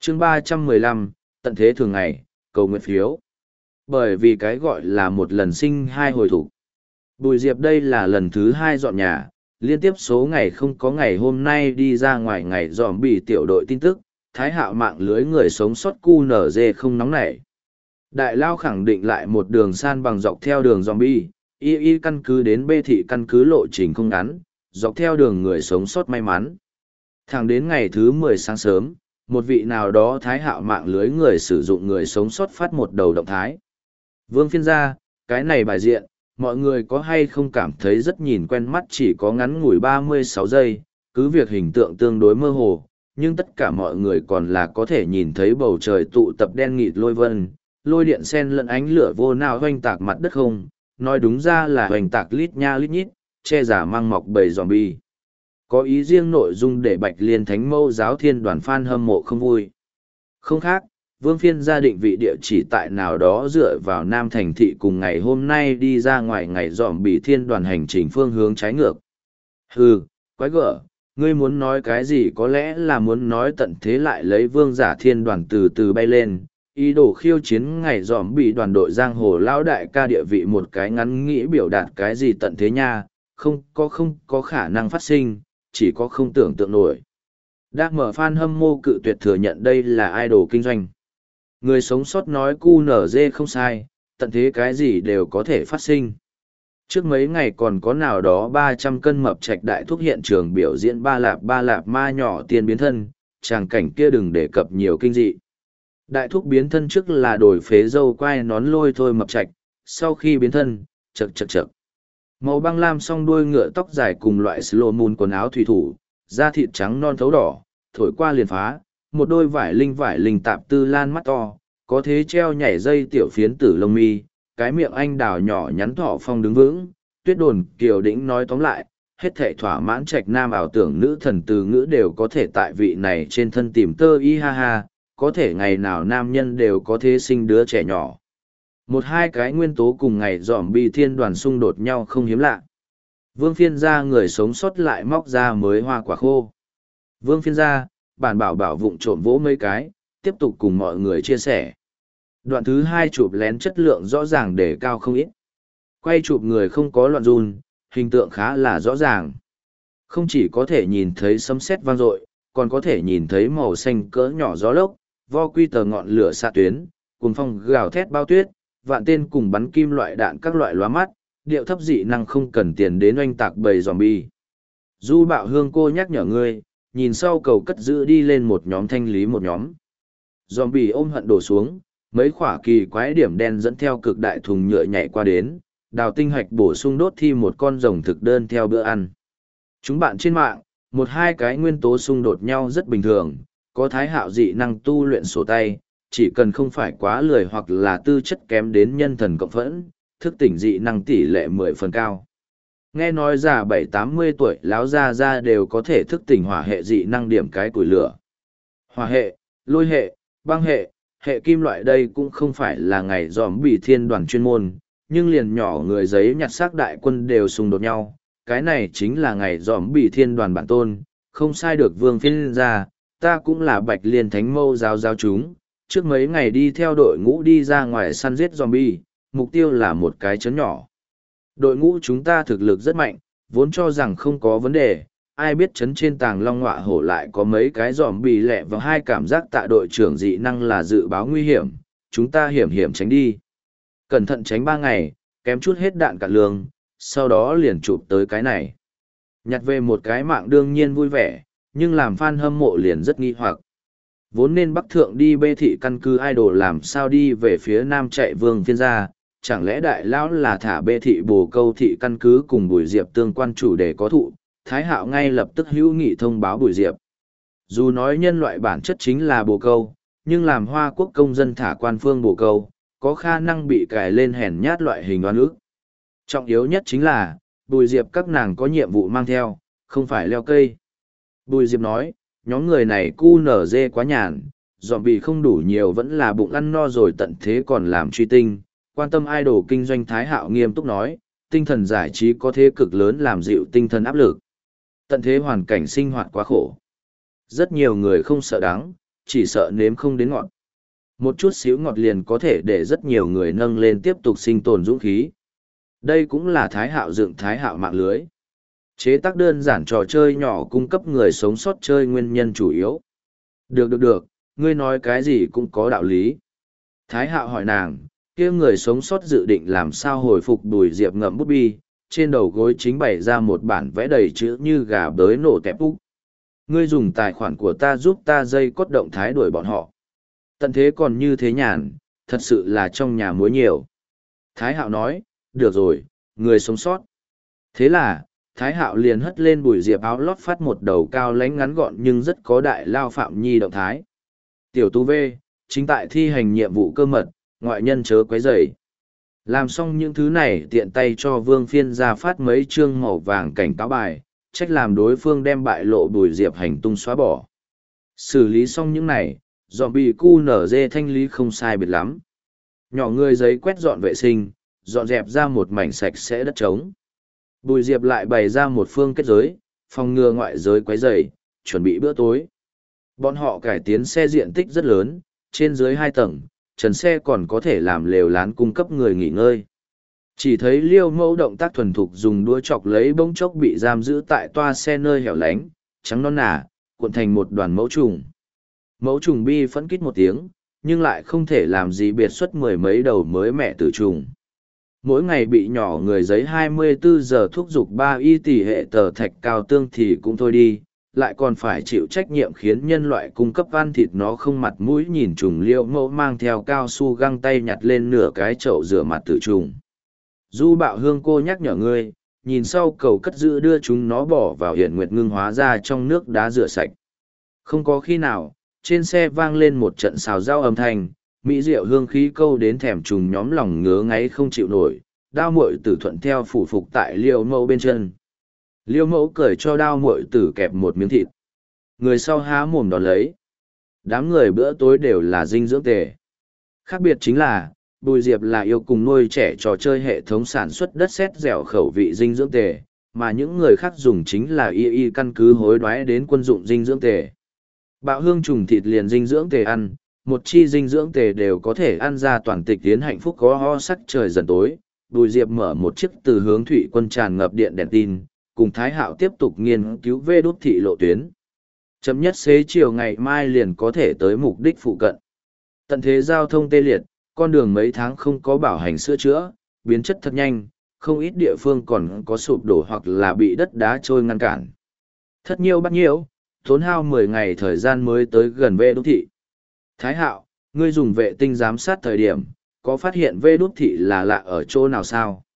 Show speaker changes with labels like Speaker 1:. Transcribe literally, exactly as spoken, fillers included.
Speaker 1: chương ba trăm mười lăm, tận thế thường ngày, cầu nguyện phiếu. Bởi vì cái gọi là một lần sinh hai hồi thủ. Bùi Diệp đây là lần thứ hai dọn nhà, liên tiếp số ngày không có ngày hôm nay đi ra ngoài ngày dòm bị tiểu đội tin tức, thái hạo mạng lưới người sống sót cu nở dê không nóng nảy. Đại Lao khẳng định lại một đường san bằng dọc theo đường zombie, y y căn cứ đến bê thị căn cứ lộ trình không ngắn, dọc theo đường người sống sót may mắn. Thẳng đến ngày thứ mười sáng sớm, một vị nào đó thái hạo mạng lưới người sử dụng người sống sót phát một đầu động thái. Vương phiên gia, cái này bài diện, mọi người có hay không cảm thấy rất nhìn quen mắt, chỉ có ngắn ngủi ba mươi sáu giây, cứ việc hình tượng tương đối mơ hồ, nhưng tất cả mọi người còn là có thể nhìn thấy bầu trời tụ tập đen nghịt lôi vân, lôi điện sen lẫn ánh lửa vô nào hoành tạc mặt đất không, nói đúng ra là hoành tạc lít nha lít nhít, che giả mang mọc bầy zombie. Có ý riêng nội dung để Bạch Liên Thánh Mâu giáo thiên đoàn fan hâm mộ không vui. Không khác, Vương Phiên gia định vị địa chỉ tại nào đó dựa vào Nam Thành Thị cùng ngày hôm nay đi ra ngoài ngày dòm bị thiên đoàn hành trình phương hướng trái ngược. Hừ, quái gở, ngươi muốn nói cái gì, có lẽ là muốn nói tận thế lại lấy vương giả thiên đoàn từ từ bay lên, ý đồ khiêu chiến ngày dòm bị đoàn đội giang hồ lão đại ca địa vị một cái ngắn nghĩ biểu đạt cái gì tận thế nha, không có không có khả năng phát sinh, chỉ có không tưởng tượng nổi. Đác mở fan hâm mộ cự tuyệt thừa nhận đây là idol kinh doanh. Người sống sót nói cu nở dê không sai, tận thế cái gì đều có thể phát sinh. Trước mấy ngày còn có nào đó ba trăm cân mập trạch đại thúc hiện trường biểu diễn ba lạp ba lạp ma nhỏ tiền biến thân, tràng cảnh kia đừng đề cập nhiều kinh dị. Đại thúc biến thân trước là đổi phế dâu quai nón lôi thôi mập trạch, sau khi biến thân, chật chật chật. Màu băng lam song đuôi ngựa tóc dài cùng loại slow moon quần áo thủy thủ, da thịt trắng non thấu đỏ, thổi qua liền phá, một đôi vải linh vải linh tạp tư lan mắt to, có thế treo nhảy dây tiểu phiến tử lông mi, cái miệng anh đào nhỏ nhắn thọ phong đứng vững, tuyết đồn kiều đĩnh nói tóm lại, hết thảy thỏa mãn trạch nam ảo tưởng nữ thần từ ngữ đều có thể tại vị này trên thân tìm tơ y ha ha, có thể ngày nào nam nhân đều có thế sinh đứa trẻ nhỏ. Một hai cái nguyên tố cùng ngày dòm bi thiên đoàn xung đột nhau không hiếm lạ. Vương phiên gia người sống sót lại móc ra mới hoa quả khô. Vương phiên gia, bản bảo bảo vụng trộm vỗ mấy cái, tiếp tục cùng mọi người chia sẻ. Đoạn thứ hai chụp lén chất lượng rõ ràng để cao không ít. Quay chụp người không có loạn run, hình tượng khá là rõ ràng. Không chỉ có thể nhìn thấy sấm sét vang dội, còn có thể nhìn thấy màu xanh cỡ nhỏ gió lốc, vo quy tờ ngọn lửa xạ tuyến, cùng phong gào thét bao tuyết, vạn tên cùng bắn kim loại đạn các loại lóa mắt, điệu thấp dị năng không cần tiền đến oanh tạc bầy zombie. Du Bạo Hương cô nhắc nhở ngươi, nhìn sau cầu cất giữ đi lên một nhóm thanh lý một nhóm. Zombie ôm hận đổ xuống, mấy khỏa kỳ quái điểm đen dẫn theo cực đại thùng nhựa nhảy qua đến, đào tinh hạch bổ sung đốt thi một con rồng thực đơn theo bữa ăn. Chúng bạn trên mạng, một hai cái nguyên tố xung đột nhau rất bình thường, có thái hạo dị năng tu luyện sổ tay, chỉ cần không phải quá lười hoặc là tư chất kém đến nhân thần cộng phẫn, thức tỉnh dị năng tỷ lệ mười phần cao. Nghe nói già bảy tám mươi tuổi láo ra ra đều có thể thức tỉnh hỏa hệ dị năng điểm cái củi lửa. Hỏa hệ, lôi hệ, băng hệ, hệ kim loại đây cũng không phải là ngày dòm bị thiên đoàn chuyên môn, nhưng liền nhỏ người giấy nhặt xác đại quân đều xung đột nhau. Cái này chính là ngày dòm bị thiên đoàn bản tôn, không sai được vương phiên ra, ta cũng là Bạch Liên Thánh Mâu giáo giáo chúng. Trước mấy ngày đi theo đội ngũ đi ra ngoài săn giết zombie, mục tiêu là một cái chấn nhỏ. Đội ngũ chúng ta thực lực rất mạnh, vốn cho rằng không có vấn đề, ai biết chấn trên tàng long ngọa hổ lại có mấy cái zombie lẹ và hai cảm giác tạ đội trưởng dị năng là dự báo nguy hiểm, chúng ta hiểm hiểm tránh đi. Cẩn thận tránh ba ngày, kém chút hết đạn cả lương, sau đó liền chụp tới cái này. Nhặt về một cái mạng đương nhiên vui vẻ, nhưng làm fan hâm mộ liền rất nghi hoặc. Vốn nên bắc thượng đi bê thị căn cứ idol làm sao đi về phía nam chạy vương phiên gia, chẳng lẽ đại lão là thả bê thị bồ câu thị căn cứ cùng Bùi Diệp tương quan chủ đề có thụ, Thái Hạo ngay lập tức hữu nghị thông báo Bùi Diệp. Dù nói nhân loại bản chất chính là bồ câu, nhưng làm Hoa Quốc công dân thả quan phương bồ câu, có khả năng bị cài lên hèn nhát loại hình oan ức. Trọng yếu nhất chính là, Bùi Diệp các nàng có nhiệm vụ mang theo, không phải leo cây. Bùi Diệp nói, nhóm người này cu nở dê quá nhàn, dọn bị không đủ nhiều vẫn là bụng ăn no rồi tận thế còn làm truy tinh. Quan tâm idol kinh doanh Thái Hạo nghiêm túc nói, tinh thần giải trí có thế cực lớn làm dịu tinh thần áp lực. Tận thế hoàn cảnh sinh hoạt quá khổ. Rất nhiều người không sợ đắng, chỉ sợ nếm không đến ngọt. Một chút xíu ngọt liền có thể để rất nhiều người nâng lên tiếp tục sinh tồn dũng khí. Đây cũng là Thái Hạo dựng Thái Hạo mạng lưới. Chế tác đơn giản trò chơi nhỏ cung cấp người sống sót chơi nguyên nhân chủ yếu. Được được được, ngươi nói cái gì cũng có đạo lý. Thái Hạo hỏi nàng, kia người sống sót dự định làm sao hồi phục Bùi Diệp ngậm bút bi, trên đầu gối chính bày ra một bản vẽ đầy chữ như gà bới nổ tẹp úc. Ngươi dùng tài khoản của ta giúp ta dây cốt động thái đuổi bọn họ. Tận thế còn như thế nhàn, thật sự là trong nhà muối nhiều. Thái Hạo nói, được rồi, người sống sót. Thế là, Thái Hạo liền hất lên Bùi Diệp áo lót phát một đầu cao lánh ngắn gọn nhưng rất có đại lao Phạm Nhi động thái. Tiểu Tu V, chính tại thi hành nhiệm vụ cơ mật, ngoại nhân chớ quấy rầy. Làm xong những thứ này tiện tay cho Vương Phiên ra phát mấy chương màu vàng cảnh cáo bài, trách làm đối phương đem bại lộ Bùi Diệp hành tung xóa bỏ. Xử lý xong những này, dọn bị cu nở dê thanh lý không sai biệt lắm. Nhỏ người giấy quét dọn vệ sinh, dọn dẹp ra một mảnh sạch sẽ đất trống. Bùi Diệp lại bày ra một phương kết giới, phòng ngừa ngoại giới quấy rầy, chuẩn bị bữa tối. Bọn họ cải tiến xe diện tích rất lớn, trên dưới hai tầng, trần xe còn có thể làm lều lán cung cấp người nghỉ ngơi. Chỉ thấy Liêu Mẫu động tác thuần thục dùng đũa chọc lấy bông chốc bị giam giữ tại toa xe nơi hẻo lánh, trắng non nả, cuộn thành một đoàn mẫu trùng. Mẫu trùng bi phẫn kít một tiếng, nhưng lại không thể làm gì biệt xuất mười mấy đầu mới mẹ tử trùng. Mỗi ngày bị nhỏ người giấy hai mươi bốn giờ thúc giục ba y tỷ hệ tờ thạch cao tương thì cũng thôi đi, lại còn phải chịu trách nhiệm khiến nhân loại cung cấp ăn thịt nó không mặt mũi nhìn trùng. Liêu Mẫu mang theo cao su găng tay nhặt lên nửa cái chậu rửa mặt tử trùng. Du Bạo Hương cô nhắc nhở ngươi, nhìn sau cầu cất giữ đưa chúng nó bỏ vào hiển nguyệt ngưng hóa ra trong nước đá rửa sạch. Không có khi nào, trên xe vang lên một trận xào rau âm thanh, mỹ diệu hương khí câu đến thèm trùng nhóm lòng ngứa ngáy không chịu nổi, đao muội tử thuận theo phủ phục tại Liêu Mẫu bên chân. Liêu Mẫu cởi cho đao muội tử kẹp một miếng thịt. Người sau há mồm đón lấy. Đám người bữa tối đều là dinh dưỡng tề. Khác biệt chính là, Bùi Diệp là yêu cùng nuôi trẻ trò chơi hệ thống sản xuất đất sét dẻo khẩu vị dinh dưỡng tề, mà những người khác dùng chính là y y căn cứ hối đoái đến quân dụng dinh dưỡng tề. Bạo Hương trùng thịt liền dinh dưỡng tề ăn, một chi dinh dưỡng tề đều có thể ăn ra toàn tịch tiến hạnh phúc có ho sắc trời dần tối. Bùi Diệp mở một chiếc từ hướng thủy quân tràn ngập điện đèn tin, cùng Thái Hạo tiếp tục nghiên cứu vê đốt thị lộ tuyến. Chậm nhất xế chiều ngày mai liền có thể tới mục đích phụ cận. Tận thế giao thông tê liệt, con đường mấy tháng không có bảo hành sửa chữa, biến chất thật nhanh, không ít địa phương còn có sụp đổ hoặc là bị đất đá trôi ngăn cản. Thất nhiêu bắt nhiêu, tốn hao mười ngày thời gian mới tới gần vê đốt thị. Thái Hạo, ngươi dùng vệ tinh giám sát thời điểm, có phát hiện vê đốt thị là lạ ở chỗ nào sao?